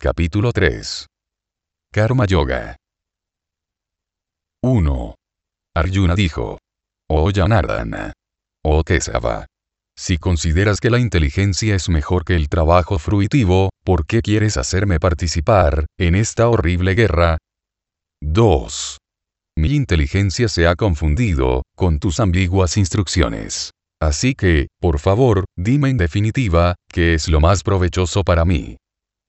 Capítulo 3. Karma Yoga. 1. Arjuna dijo: Oh Janardana. Oh Kesava. Si consideras que la inteligencia es mejor que el trabajo fruitivo, ¿por qué quieres hacerme participar en esta horrible guerra? 2. Mi inteligencia se ha confundido con tus ambiguas instrucciones. Así que, por favor, dime en definitiva, ¿qué es lo más provechoso para mí?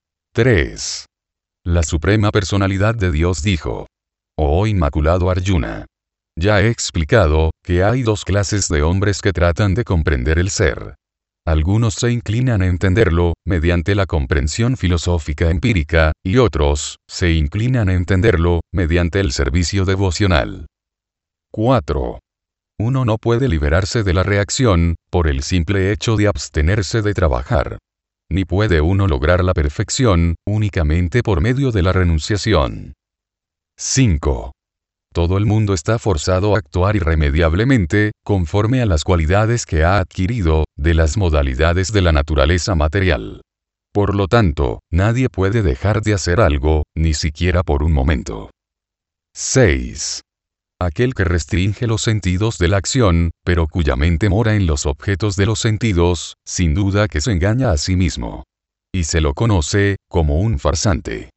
3. La Suprema Personalidad de Dios dijo: Oh Inmaculado Arjuna. Ya he explicado que hay dos clases de hombres que tratan de comprender el ser. Algunos se inclinan a entenderlo mediante la comprensión filosófica empírica, y otros se inclinan a entenderlo mediante el servicio devocional. 4. Uno no puede liberarse de la reacción por el simple hecho de abstenerse de trabajar. Ni puede uno lograr la perfección únicamente por medio de la renunciación. 5. Todo el mundo está forzado a actuar irremediablemente, conforme a las cualidades que ha adquirido, de las modalidades de la naturaleza material. Por lo tanto, nadie puede dejar de hacer algo, ni siquiera por un momento. 6. Aquel que restringe los sentidos de la acción, pero cuya mente mora en los objetos de los sentidos, sin duda que se engaña a sí mismo. Y se lo conoce como un farsante.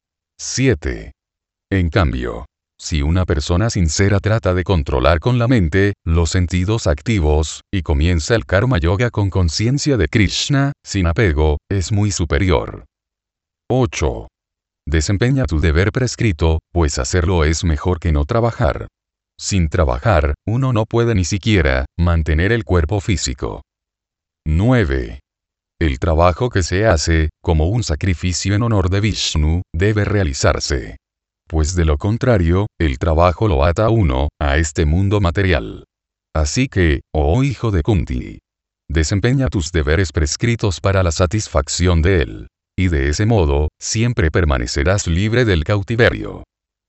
7. En cambio, si una persona sincera trata de controlar con la mente los sentidos activos, y comienza el Karma Yoga con conciencia de Krishna, sin apego, es muy superior. 8. Desempeña tu deber prescrito, pues hacerlo es mejor que no trabajar. Sin trabajar, uno no puede ni siquiera mantener el cuerpo físico. 9. El trabajo que se hace, como un sacrificio en honor de Vishnu, debe realizarse. Pues de lo contrario, el trabajo lo ata a uno a este mundo material. Así que, oh hijo de Kunti, desempeña tus deberes prescritos para la satisfacción de él. Y de ese modo, siempre permanecerás libre del cautiverio.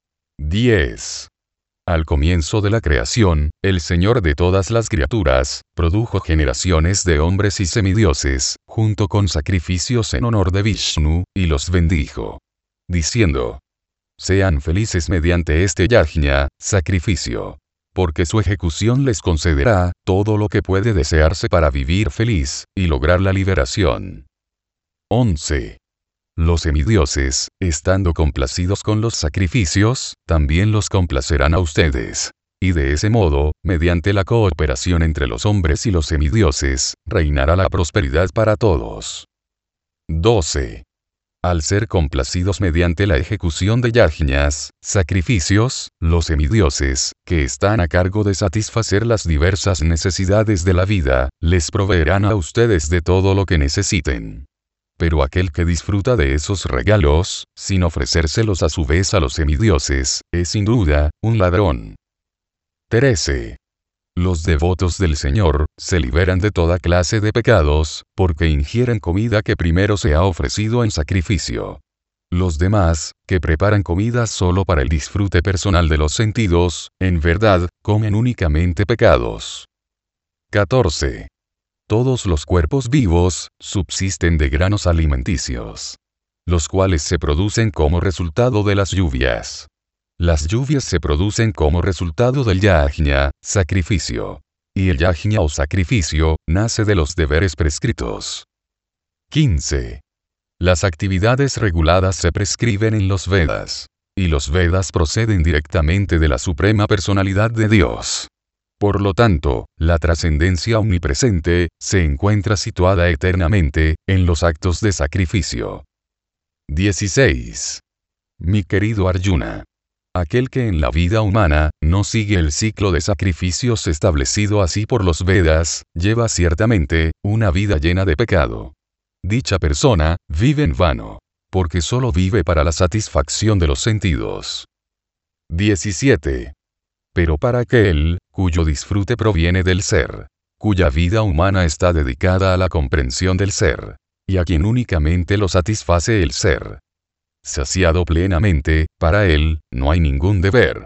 10. Al comienzo de la creación, el Señor de todas las criaturas, produjo generaciones de hombres y semidioses, junto con sacrificios en honor de Vishnu, y los bendijo, diciendo: sean felices mediante este yajna, sacrificio, porque su ejecución les concederá todo lo que puede desearse para vivir feliz, y lograr la liberación. 11. Los semidioses, estando complacidos con los sacrificios, también los complacerán a ustedes. Y de ese modo, mediante la cooperación entre los hombres y los semidioses, reinará la prosperidad para todos. 12. Al ser complacidos mediante la ejecución de yajnas, sacrificios, los semidioses, que están a cargo de satisfacer las diversas necesidades de la vida, les proveerán a ustedes de todo lo que necesiten. Pero aquel que disfruta de esos regalos, sin ofrecérselos a su vez a los semidioses, es sin duda un ladrón. 13. Los devotos del Señor se liberan de toda clase de pecados, porque ingieren comida que primero se ha ofrecido en sacrificio. Los demás, que preparan comida solo para el disfrute personal de los sentidos, en verdad, comen únicamente pecados. 14. Todos los cuerpos vivos subsisten de granos alimenticios, los cuales se producen como resultado de las lluvias. Las lluvias se producen como resultado del yajna, sacrificio. Y el yajna o sacrificio nace de los deberes prescritos. 15. Las actividades reguladas se prescriben en los Vedas. Y los Vedas proceden directamente de la Suprema Personalidad de Dios. Por lo tanto, la trascendencia omnipresente se encuentra situada eternamente en los actos de sacrificio. 16. Mi querido Arjuna. Aquel que en la vida humana no sigue el ciclo de sacrificios establecido así por los Vedas, lleva ciertamente una vida llena de pecado. Dicha persona vive en vano, porque solo vive para la satisfacción de los sentidos. 17. Pero para aquel, cuyo disfrute proviene del ser, cuya vida humana está dedicada a la comprensión del ser, y a quien únicamente lo satisface el ser, saciado plenamente, para él, no hay ningún deber.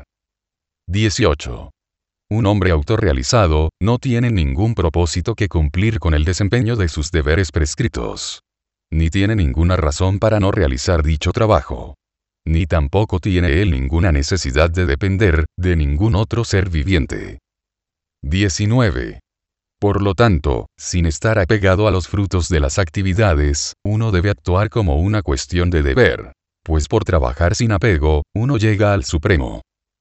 18. Un hombre autorrealizado, no tiene ningún propósito que cumplir con el desempeño de sus deberes prescritos. Ni tiene ninguna razón para no realizar dicho trabajo. Ni tampoco tiene él ninguna necesidad de depender de ningún otro ser viviente. 19. Por lo tanto, sin estar apegado a los frutos de las actividades, uno debe actuar como una cuestión de deber, pues por trabajar sin apego, uno llega al supremo.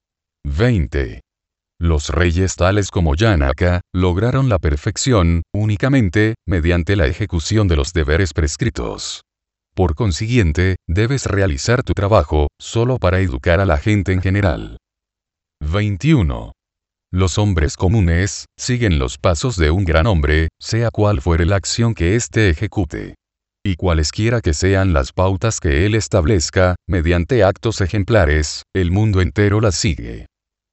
20. Los reyes tales como Janaka, lograron la perfección, únicamente, mediante la ejecución de los deberes prescritos. Por consiguiente, debes realizar tu trabajo, solo para educar a la gente en general. 21. Los hombres comunes, siguen los pasos de un gran hombre, sea cual fuere la acción que éste ejecute. Y cualesquiera que sean las pautas que él establezca, mediante actos ejemplares, el mundo entero las sigue.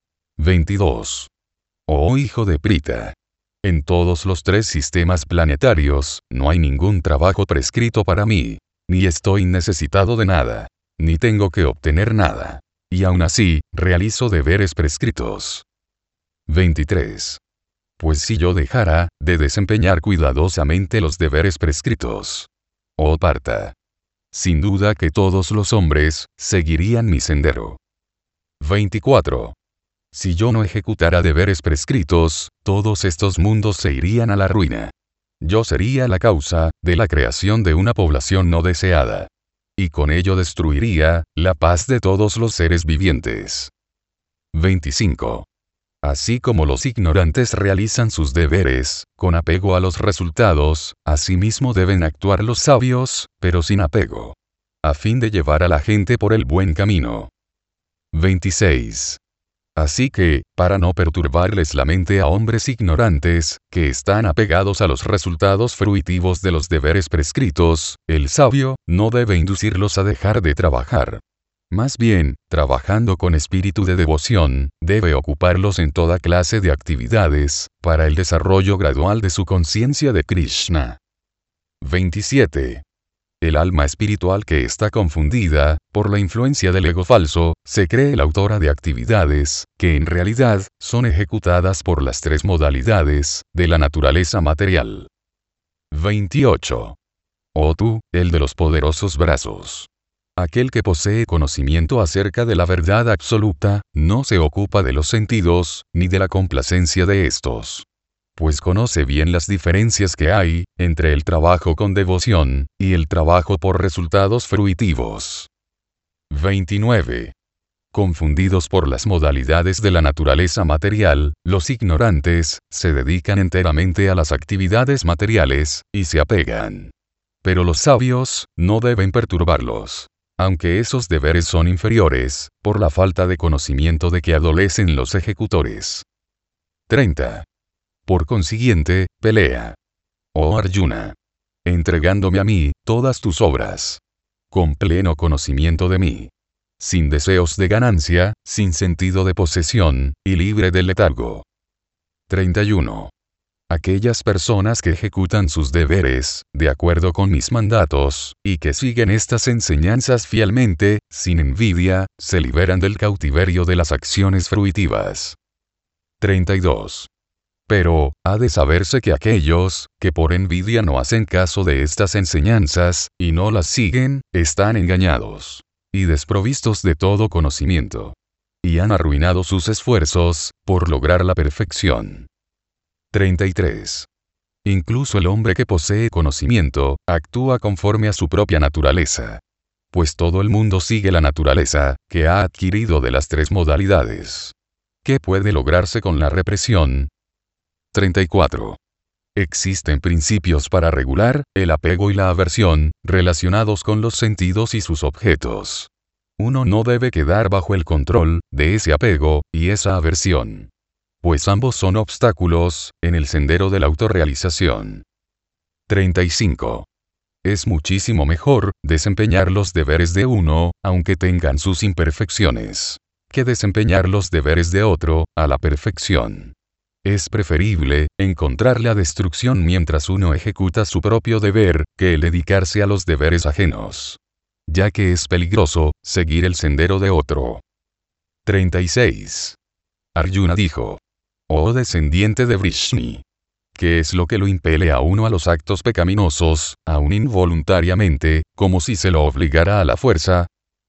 22. Oh hijo de Prita. En todos los 3 sistemas planetarios, no hay ningún trabajo prescrito para mí. Ni estoy necesitado de nada. Ni tengo que obtener nada. Y aún así, realizo deberes prescritos. 23. Pues si yo dejara de desempeñar cuidadosamente los deberes prescritos. Oh Parta. Sin duda que todos los hombres seguirían mi sendero. 24. Si yo no ejecutara deberes prescritos, todos estos mundos se irían a la ruina. Yo sería la causa de la creación de una población no deseada. Y con ello destruiría la paz de todos los seres vivientes. 25. Así como los ignorantes realizan sus deberes, con apego a los resultados, asimismo deben actuar los sabios, pero sin apego. A fin de llevar a la gente por el buen camino. 26. Así que, para no perturbarles la mente a hombres ignorantes, que están apegados a los resultados fruitivos de los deberes prescritos, el sabio no debe inducirlos a dejar de trabajar. Más bien, trabajando con espíritu de devoción, debe ocuparlos en toda clase de actividades, para el desarrollo gradual de su conciencia de Krishna. 27. El alma espiritual que está confundida, por la influencia del ego falso, se cree la autora de actividades, que en realidad, son ejecutadas por las 3 modalidades, de la naturaleza material. 28. Oh tú, el de los poderosos brazos. Aquel que posee conocimiento acerca de la verdad absoluta, no se ocupa de los sentidos, ni de la complacencia de estos. Pues conoce bien las diferencias que hay, entre el trabajo con devoción, y el trabajo por resultados fruitivos. 29. Confundidos por las modalidades de la naturaleza material, los ignorantes, se dedican enteramente a las actividades materiales, y se apegan. Pero los sabios, no deben perturbarlos. Aunque esos deberes son inferiores, por la falta de conocimiento de que adolecen los ejecutores. 30. Por consiguiente, pelea. Oh Arjuna. Entregándome a mí, todas tus obras. Con pleno conocimiento de mí. Sin deseos de ganancia, sin sentido de posesión, y libre del letargo. 31. Aquellas personas que ejecutan sus deberes, de acuerdo con mis mandatos, y que siguen estas enseñanzas fielmente, sin envidia, se liberan del cautiverio de las acciones fruitivas. 32. Pero, ha de saberse que aquellos, que por envidia no hacen caso de estas enseñanzas, y no las siguen, están engañados. Y desprovistos de todo conocimiento. Y han arruinado sus esfuerzos, por lograr la perfección. 33. Incluso el hombre que posee conocimiento, actúa conforme a su propia naturaleza. Pues todo el mundo sigue la naturaleza, que ha adquirido de las 3 modalidades. ¿Qué puede lograrse con la represión? 34. Existen principios para regular el apego y la aversión, relacionados con los sentidos y sus objetos. Uno no debe quedar bajo el control de ese apego y esa aversión. Pues ambos son obstáculos en el sendero de la autorrealización. 35. Es muchísimo mejor desempeñar los deberes de uno, aunque tengan sus imperfecciones, que desempeñar los deberes de otro, a la perfección. Es preferible encontrar la destrucción mientras uno ejecuta su propio deber, que el dedicarse a los deberes ajenos. Ya que es peligroso seguir el sendero de otro. 36. Arjuna dijo: Oh descendiente de Vrishni. ¿Qué es lo que lo impele a uno a los actos pecaminosos, aun involuntariamente, como si se lo obligara a la fuerza?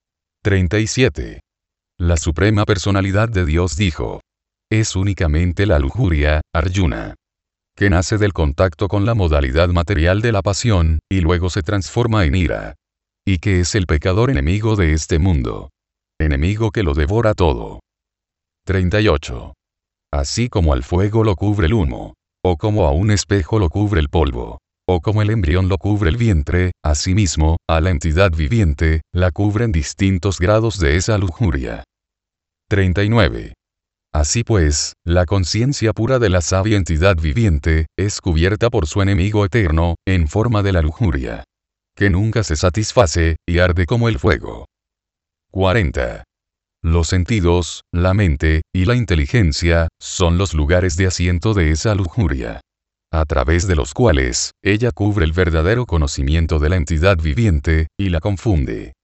37. La Suprema Personalidad de Dios dijo. Es únicamente la lujuria, Arjuna, que nace del contacto con la modalidad material de la pasión, y luego se transforma en ira. Y que es el pecador enemigo de este mundo. Enemigo que lo devora todo. 38. Así como al fuego lo cubre el humo, o como a un espejo lo cubre el polvo, o como el embrión lo cubre el vientre, asimismo, a la entidad viviente, la cubren distintos grados de esa lujuria. 39. Así pues, la conciencia pura de la sabia entidad viviente, es cubierta por su enemigo eterno, en forma de la lujuria, que nunca se satisface, y arde como el fuego. 40. Los sentidos, la mente, y la inteligencia, son los lugares de asiento de esa lujuria, a través de los cuales, ella cubre el verdadero conocimiento de la entidad viviente, y la confunde.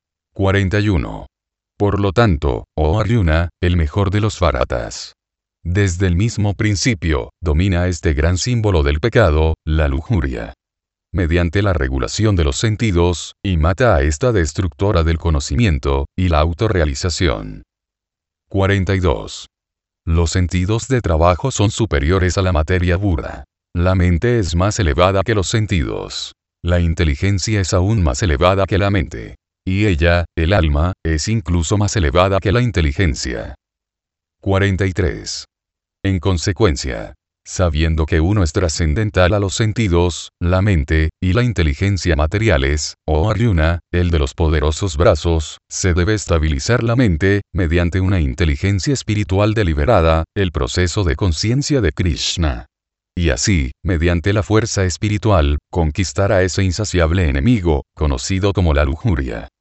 41. Por lo tanto, oh Arjuna, el mejor de los Bharatas, desde el mismo principio, domina este gran símbolo del pecado, la lujuria, mediante la regulación de los sentidos, y mata a esta destructora del conocimiento, y la autorrealización. 42. Los sentidos de trabajo son superiores a la materia burda. La mente es más elevada que los sentidos. La inteligencia es aún más elevada que la mente. Y ella, el alma, es incluso más elevada que la inteligencia. 43. En consecuencia, sabiendo que uno es trascendental a los sentidos, la mente, y la inteligencia materiales, oh Arjuna, el de los poderosos brazos, se debe estabilizar la mente, mediante una inteligencia espiritual deliberada, el proceso de conciencia de Krishna. Y así, mediante la fuerza espiritual, conquistar a ese insaciable enemigo, conocido como la lujuria.